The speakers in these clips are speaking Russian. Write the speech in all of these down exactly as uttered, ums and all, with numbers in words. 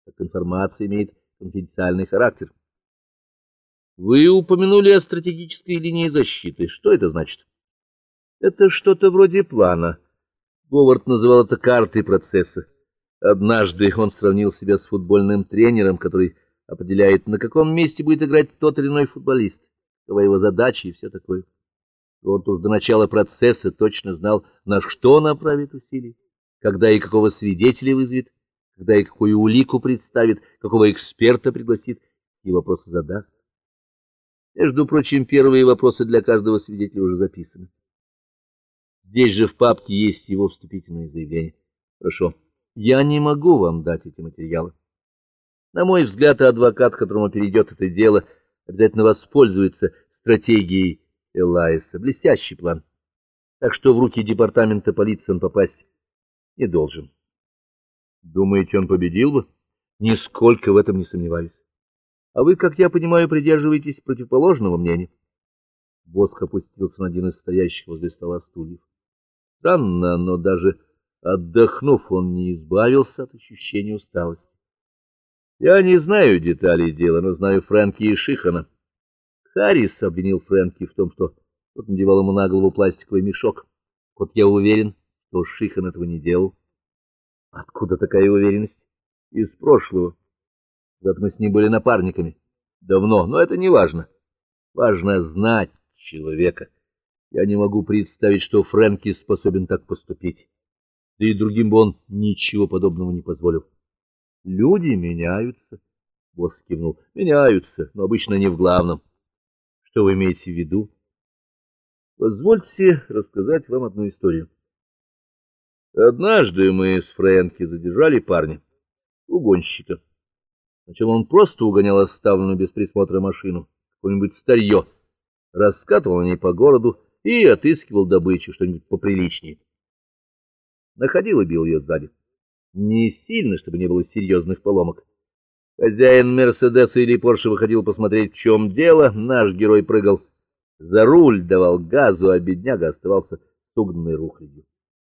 так как информация имеет конфиденциальный характер. Вы упомянули о стратегической линии защиты. Что это значит? Это что-то вроде плана. Говард называл это картой процесса. Однажды он сравнил себя с футбольным тренером, который определяет, на каком месте будет играть тот или иной футболист, какова его задача и все такое. Говард уж до начала процесса точно знал, на что направит усилия, когда и какого свидетеля вызовет, когда и какую улику представит, какого эксперта пригласит и вопросы задаст. Между прочим, первые вопросы для каждого свидетеля уже записаны. Здесь же в папке есть его вступительное заявление. Хорошо. Я не могу вам дать эти материалы. На мой взгляд, адвокат, которому перейдет это дело, обязательно воспользуется стратегией Элайса. Блестящий план. Так что в руки департамента полиции он попасть не должен. Думаете, он победил бы? Нисколько в этом не сомневаюсь. А вы, как я понимаю, придерживаетесь противоположного мнения. Босх опустился на один из стоящих возле стола стульев. Странно, но даже отдохнув, он не избавился от ощущения усталости. Я не знаю деталей дела, но знаю Фрэнки и Шихана. Харрис обвинил Фрэнки в том, что тот надевал ему на голову пластиковый мешок. Вот я уверен, что Шихан этого не делал. Откуда такая уверенность? Из прошлого. Зато мы с ним были напарниками. Давно, но это не важно. Важно знать человека. Я не могу представить, что Фрэнки способен так поступить. Да и другим бы он ничего подобного не позволил. Люди меняются, — босс кивнул. Меняются, но обычно не в главном. Что вы имеете в виду? Позвольте рассказать вам одну историю. Однажды мы с Фрэнки задержали парня, угонщика. Сначала он просто угонял оставленную без присмотра машину, какое-нибудь старье, раскатывал на ней по городу и отыскивал добычу, что-нибудь поприличнее. Находил и бил ее сзади. Не сильно, чтобы не было серьезных поломок. Хозяин Мерседеса или Порше выходил посмотреть, в чем дело. Наш герой прыгал за руль, давал газу, а бедняга оставался с угнанной рухлядью.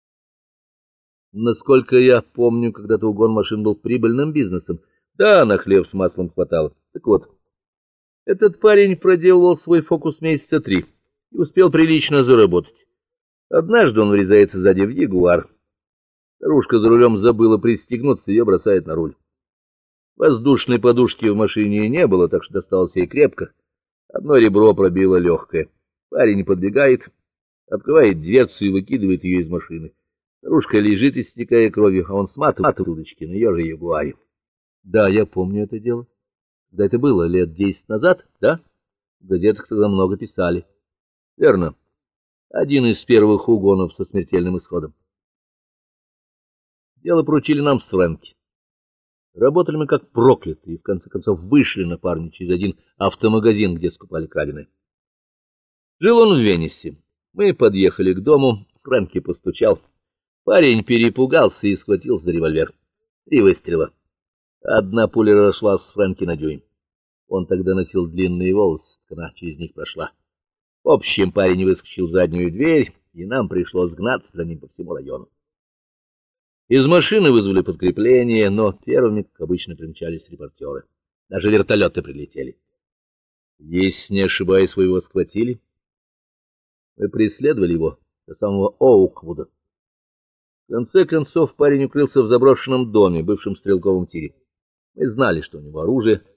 Насколько я помню, когда-то угон машин был прибыльным бизнесом. Да, на хлеб с маслом хватало. Так вот, этот парень проделывал свой фокус месяца три и успел прилично заработать. Однажды он врезается сзади в Ягуар. Старушка за рулем забыла пристегнуться, ее бросает на руль. Воздушной подушки в машине не было, так что досталось ей крепко. Одно ребро пробило легкое. Парень подбегает, открывает дверцу и выкидывает ее из машины. Старушка лежит, истекая кровью, а он сматывает удочки на ее же Ягуаре. Да, я помню это дело. Когда это было, лет десять назад, да? В газетах тогда много писали. Верно. Один из первых угонов со смертельным исходом. Дело поручили нам с Фрэнки. Работали мы как проклятые и в конце концов вышли на парня через один автомагазин, где скупали краденое. Жил он в Венесе. Мы подъехали к дому, Фрэнки постучал. Парень перепугался и схватился за револьвер. Три выстрела. Одна пуля разошлась с Фрэнки на дюйм. Он тогда носил длинные волосы, она через них прошла. В общем, парень выскочил в заднюю дверь, и нам пришлось гнаться за ним по всему району. Из машины вызвали подкрепление, но первыми, как обычно, примчались репортеры. Даже вертолеты прилетели. Если не ошибаюсь, вы его схватили? Мы преследовали его до самого Оуквуда. В конце концов, парень укрылся в заброшенном доме, бывшем стрелковом тире. Мы знали, что у него оружие,